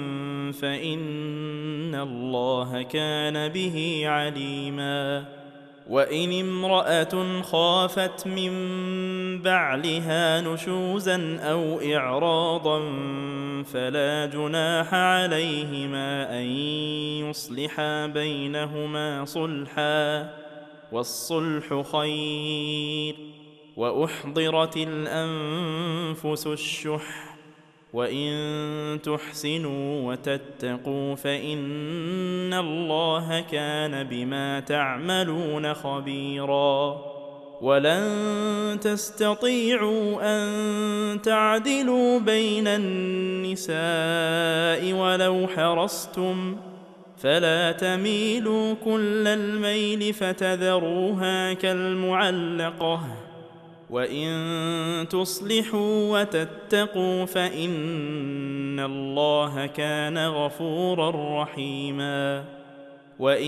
فإن الله كان به عليما وإن امرأة خافت من بعلها نشوزا أو إعراضا فلا جناح عليهما أن يصلحا بينهما صلحا والصلح خير وأحضرت الأنفس الشح وإن تحسنوا وتتقوا فإن الله كان بما تعملون خبيرا ولن تستطيعوا أن تعدلوا بين النساء ولو حرصتم فلا تميلوا كل الميل فتذروها كالمعلقة وإن تصلحوا وتتقوا فإن الله كان غفورا رحيما وإن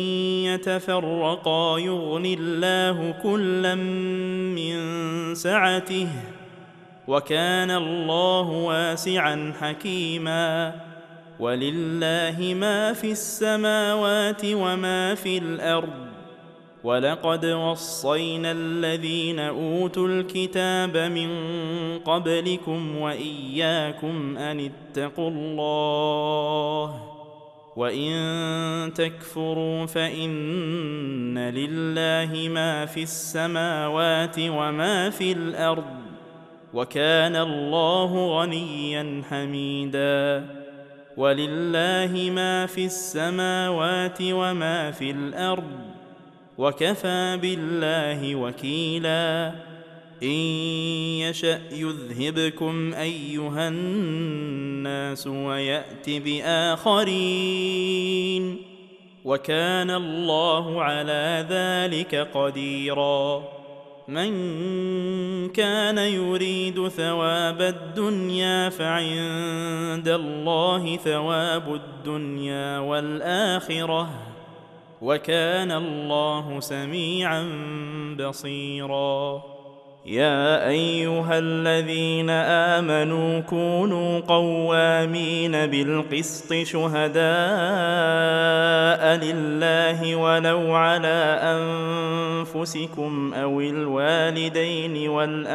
يتفرقا يغن الله كلا من سعته وكان الله واسعا حكيما ولله ما في السماوات وما في الأرض ولقد وصينا الذين أوتوا الكتاب من قبلكم وإياكم أن اتقوا الله وإن تكفروا فإن لله ما في السماوات وما في الأرض وكان الله غنيا حميدا ولله ما في السماوات وما في الأرض وكفى بالله وكيلا إن يشأ يذهبكم أيها الناس ويأت بآخرين وكان الله على ذلك قديرا من كان يريد ثواب الدنيا فعند الله ثواب الدنيا والآخرة وكان الله سميعا بصيرا يا أيها الذين آمنوا كونوا قوامين بالقسط شهداء لله ولو على أنفسكم أو الوالدين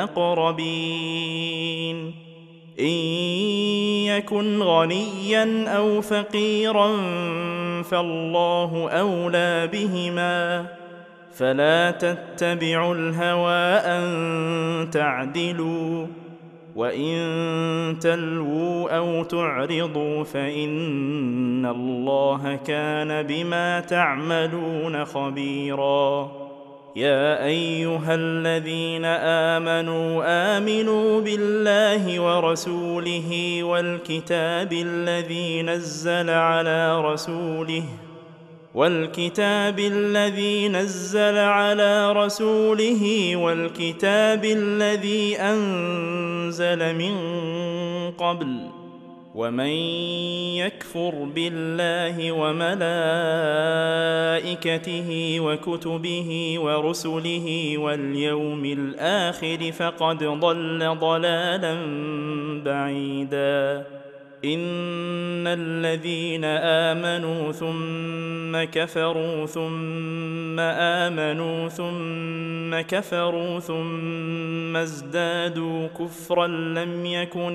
والأقربين إن يكن غنيا أو فقيرا فالله أولى بهما فلا تتبعوا الهوى أن تعدلوا وإن تلووا أو تعرضوا فإن الله كان بما تعملون خبيرا يا أيها الذين آمنوا آمنوا بالله ورسوله والكتاب الذي نزل على رسوله والكتاب الذي أنزل من قبل ومن يكفر بالله وملائكته وكتبه ورسله واليوم الآخر فقد ضل ضلالا بعيدا إن الذين آمنوا ثم كفروا ثم آمنوا ثم كفروا ثم ازدادوا كفرا لم يكن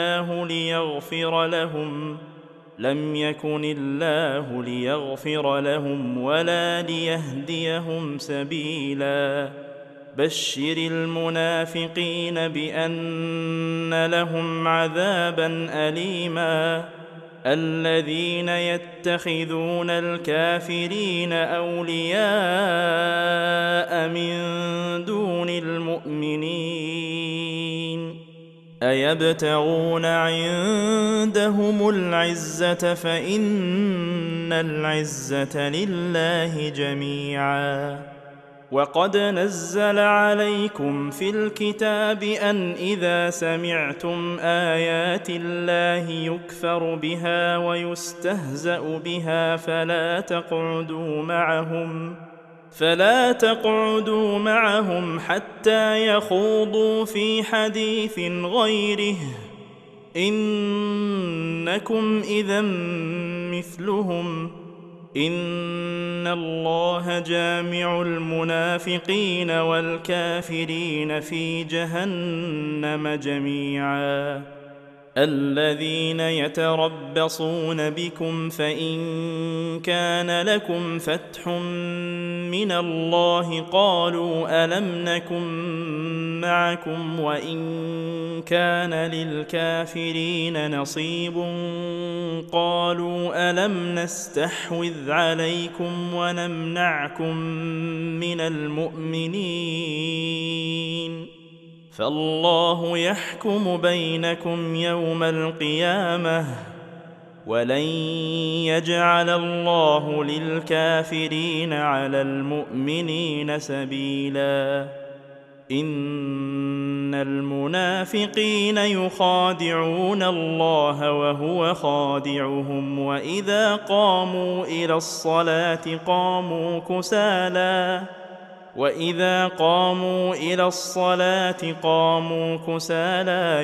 الله ليغفر لهم ولا ليهديهم سبيلا بشر المنافقين بأن لهم عذابا أليما الذين يتخذون الكافرين أولياء من دون المؤمنين أيبتغون عندهم العزة فإن العزة لله جميعا وقد نزل عليكم في الكتاب أن إذا سمعتم آيات الله يكفر بها ويستهزأ بها فلا تقعدوا معهم حتى يخوضوا في حديث غيره، إنكم إذا مثلهم، إن الله جامع المنافقين والكافرين في جهنم جميعا. الذين يتربصون بكم فإن كان لكم فتح من الله قالوا ألم نكن معكم، وإن كان للكافرين نصيب قالوا ألم نستحوذ عليكم ونمنعكم من المؤمنين، فالله يحكم بينكم يوم القيامة، ولن يجعل الله للكافرين على المؤمنين سبيلا. إن المنافقين يخادعون الله وهو خادعهم، وإذا قاموا إلى الصلاة قاموا كسالى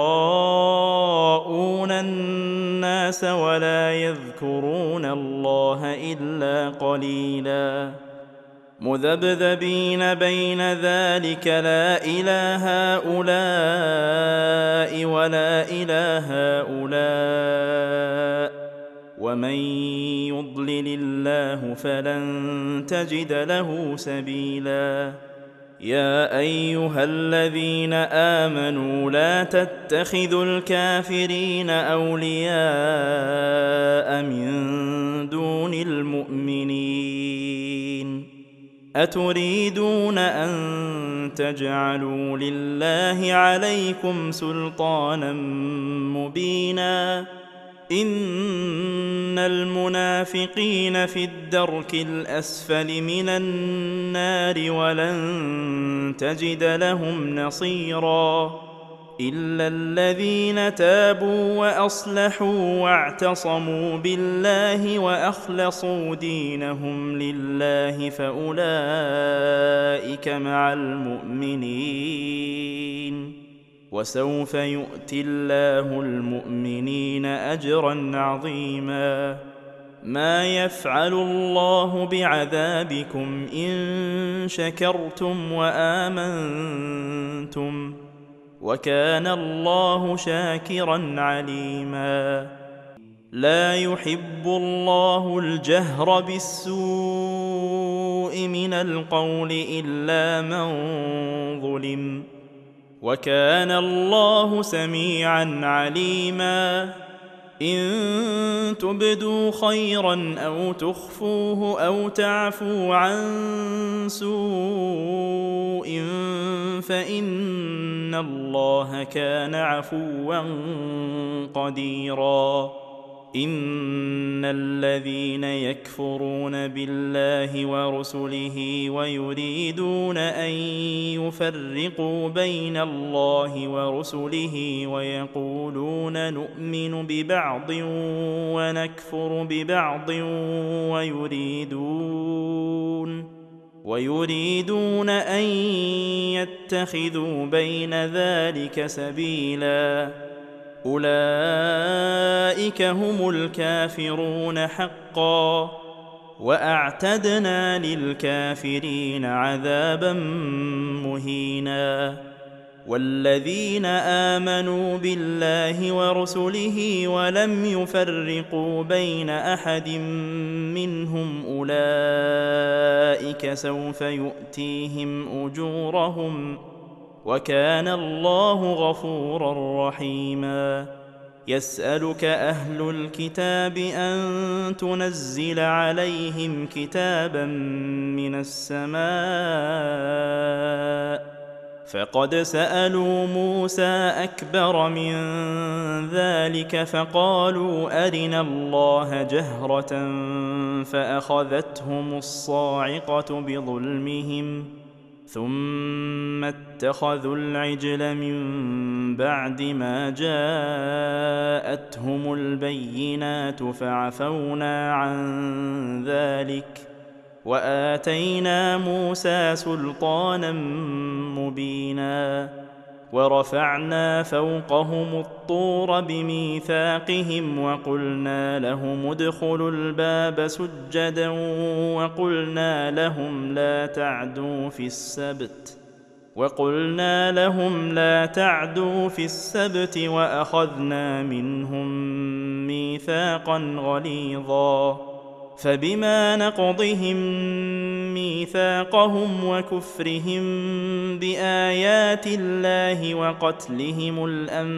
يراءون الناس ولا يذكرون الله إلا قليلا، مذبذبين بين ذلك لا إله هؤلاء ولا إله هؤلاء، ومن يضلل الله فلن تجد له سبيلا. يا أيها الذين آمنوا لا تتخذوا الكافرين أولياء من دون المؤمنين، أتريدون أن تجعلوا لله عليكم سلطانا مبينا؟ إن المنافقين في الدرك الأسفل من النار ولن تجد لهم نصيرا، إلا الذين تابوا وأصلحوا واعتصموا بالله وأخلصوا دينهم لله فأولئك مع المؤمنين، وسوف يؤتي الله المؤمنين أجرا عظيما. ما يفعل الله بعذابكم إن شكرتم وآمنتم، وكان الله شاكرا عليما. لا يحب الله الجهر بالسوء من القول إلا من ظلم، وكان الله سميعا عليما. إن تبدوا خيرا أو تخفوه أو تعفوا عن سوء فإن الله كان عفوا قديرا. إن الذين يكفرون بالله ورسله ويريدون أن يفرقوا بين الله ورسله ويقولون نؤمن ببعض ونكفر ببعض ويريدون أن يتخذوا بين ذلك سبيلا، أولئك هم الكافرون حقا، وأعتدنا للكافرين عذابا مهينا. والذين آمنوا بالله ورسله ولم يفرقوا بين أحد منهم أولئك سوف يؤتيهم أجورهم، وكان الله غفورا رحيما. يسألك أهل الكتاب أن تنزل عليهم كتابا من السماء فقد سألوا موسى أكبر من ذلك فقالوا أرنا الله جهرة فأخذتهم الصاعقة بظلمهم ثم اتخذوا العجل من بعد ما جاءتهم البينات فعفونا عن ذلك وآتينا موسى سلطانا مبينا ورفعنا فوقهم الطور بميثاقهم وقلنا لهم ادخلوا الباب سجدا وقلنا لهم لا تعدوا في السبت وأخذنا منهم ميثاقا غليظا فبما نقضهم ميثاقهم وكفرهم بآيات الله وقتلهم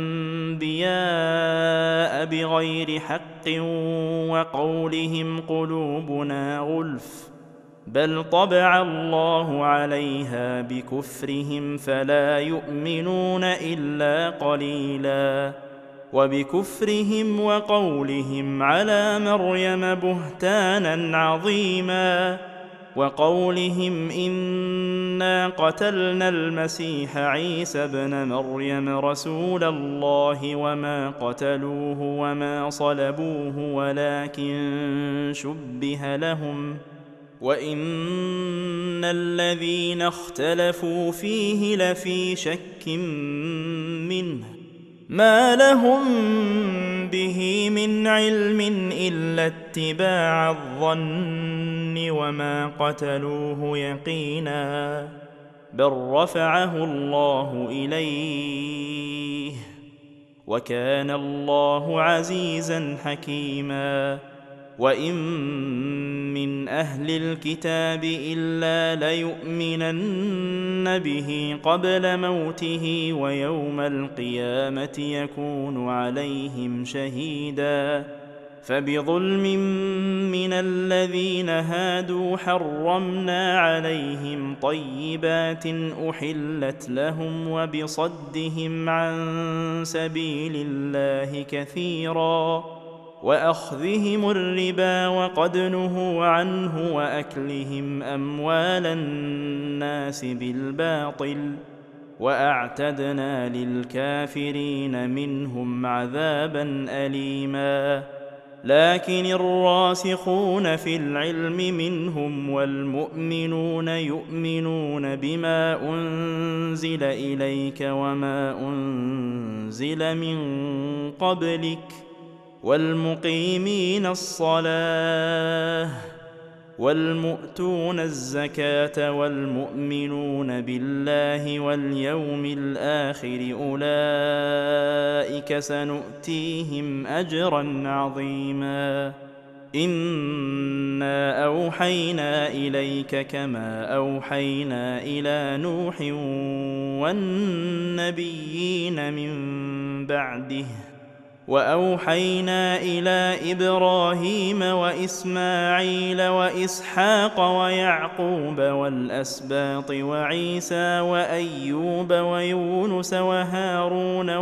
الأنبياء بغير حق وقولهم قلوبنا غلف بل طبع الله عليها بكفرهم فلا يؤمنون إلا قليلا وبكفرهم وقولهم على مريم بهتانا عظيما وقولهم إنا قتلنا المسيح عيسى ابن مريم رسول الله وما قتلوه وما صلبوه ولكن شبه لهم وإن الذين اختلفوا فيه لفي شك منه ما لهم به من علم إلا اتباع الظن وما قتلوه يقينا بل رفعه الله إليه وكان الله عزيزا حكيما وإن من أهل الكتاب إلا ليؤمنن به قبل موته ويوم القيامة يكون عليهم شهيدا فبظلم من الذين هادوا حرمنا عليهم طيبات أحلت لهم وبصدهم عن سبيل الله كثيرا وأخذهم الربا وقد نهوا عنه وأكلهم أموال الناس بالباطل وأعتدنا للكافرين منهم عذابا أليما لكن الراسخون في العلم منهم والمؤمنون يؤمنون بما أنزل إليك وما أنزل من قبلك والمقيمين الصلاة والمؤتون الزكاة والمؤمنون بالله واليوم الآخر أولئك سنؤتيهم أجرا عظيما إنا أوحينا إليك كما أوحينا إلى نوح والنبيين من بعده وأوحينا إلى إبراهيم وإسماعيل وإسحاق ويعقوب والأسباط وعيسى وأيوب ويونس وهارون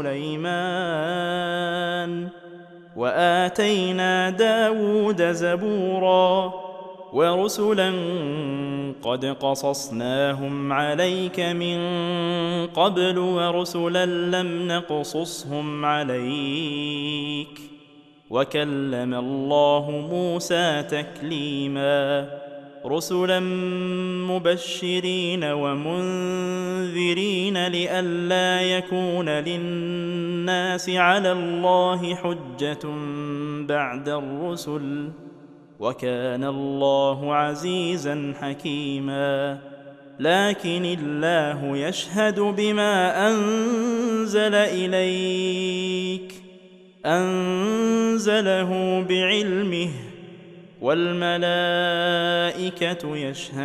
وسليمان وآتينا داود زبورا ورسلا قد قصصناهم عليك من قبل ورسلا لم نقصصهم عليك وكلم الله موسى تكليما رسلا مبشرين ومنذرين لئلا يكون للناس على الله حجة بعد الرسل وكان الله عزيزا حكيما لكن الله يشهد بما أنزل إليك أنزله بعلمه والملائكة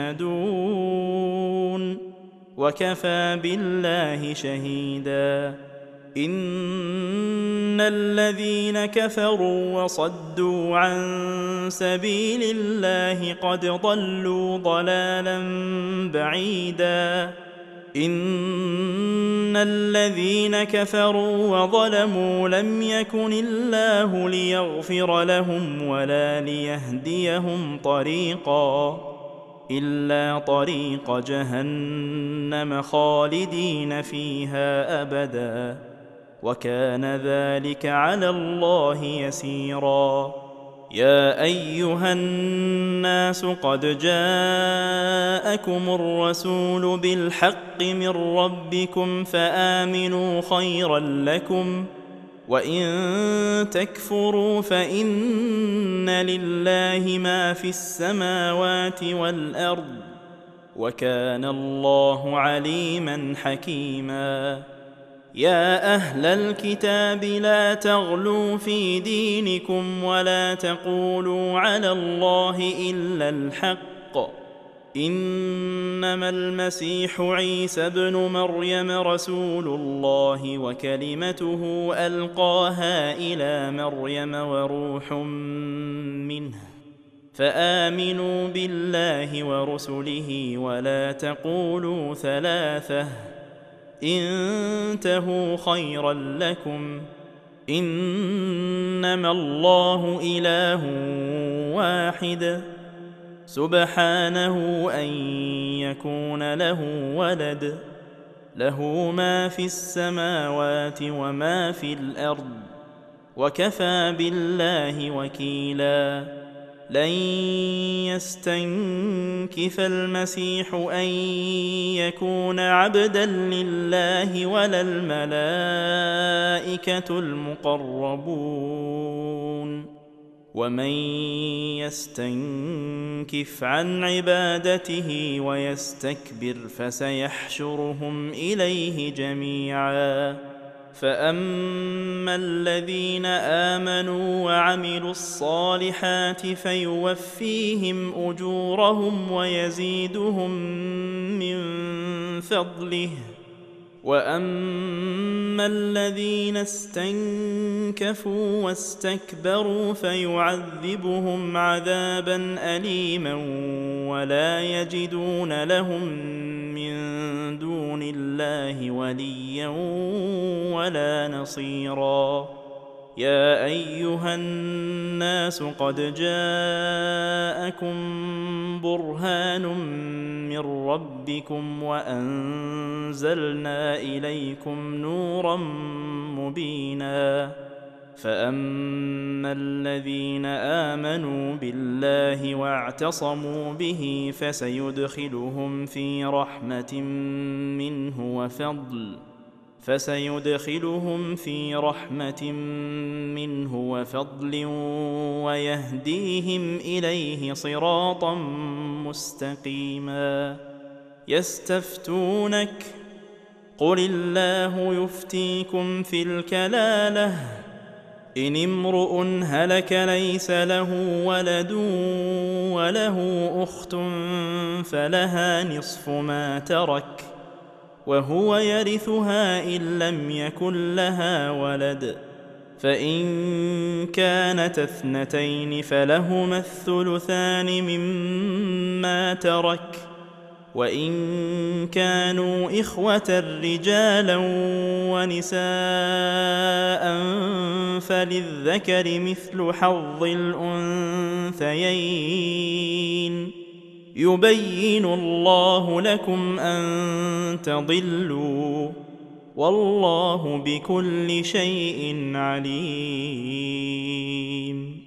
يشهدون وكفى بالله شهيدا إن الذين كفروا وصدوا عن سبيل الله قد ضلوا ضلالا بعيدا إن الذين كفروا وظلموا لم يكن الله ليغفر لهم ولا ليهديهم طريقا إلا طريق جهنم خالدين فيها أبدا وكان ذلك على الله يسيرا. يا أيها الناس قد جاءكم الرسول بالحق من ربكم فآمنوا خيرا لكم وإن تكفروا فإن لله ما في السماوات والأرض وكان الله عليما حكيما. يا أهل الكتاب لا تغلوا في دينكم ولا تقولوا على الله إلا الحق إنما المسيح عيسى ابن مريم رسول الله وكلمته ألقاها إلى مريم وروح منه فآمنوا بالله ورسله ولا تقولوا ثلاثة انتهوا خيرا لكم إنما الله إله واحد سبحانه أن يكون له ولد له ما في السماوات وما في الأرض وكفى بالله وكيلا. لن يستنكف المسيح أن يكون عبدا لله ولا الملائكة المقربون ومن يستنكف عن عبادته ويستكبر فسيحشرهم إليه جميعا. فأما الذين آمنوا وعملوا الصالحات فيوفيهم أجورهم ويزيدهم من فضله وأما الذين استنكفوا واستكبروا فيعذبهم عذابا أليما ولا يجدون لهم من دون الله وليا ولا نصيرا. يا أيها الناس قد جاءكم برهان من ربكم وأنزلنا إليكم نورا مبينا. فأما الذين آمنوا بالله واعتصموا به فسيدخلهم في رحمة منه وفضل ويهديهم إليه صراطا مستقيما. يستفتونك قل الله يفتيكم في الكلالة إن امرؤ هلك ليس له ولد وله أخت فلها نصف ما ترك وهو يرثها إن لم يكن لها ولد فإن كانت اثنتين فلهما الثلثان مما ترك وإن كانوا إخوة رجالا ونساء فللذكر مثل حظ الأنثيين يبين الله لكم أن تضلوا والله بكل شيء عليم.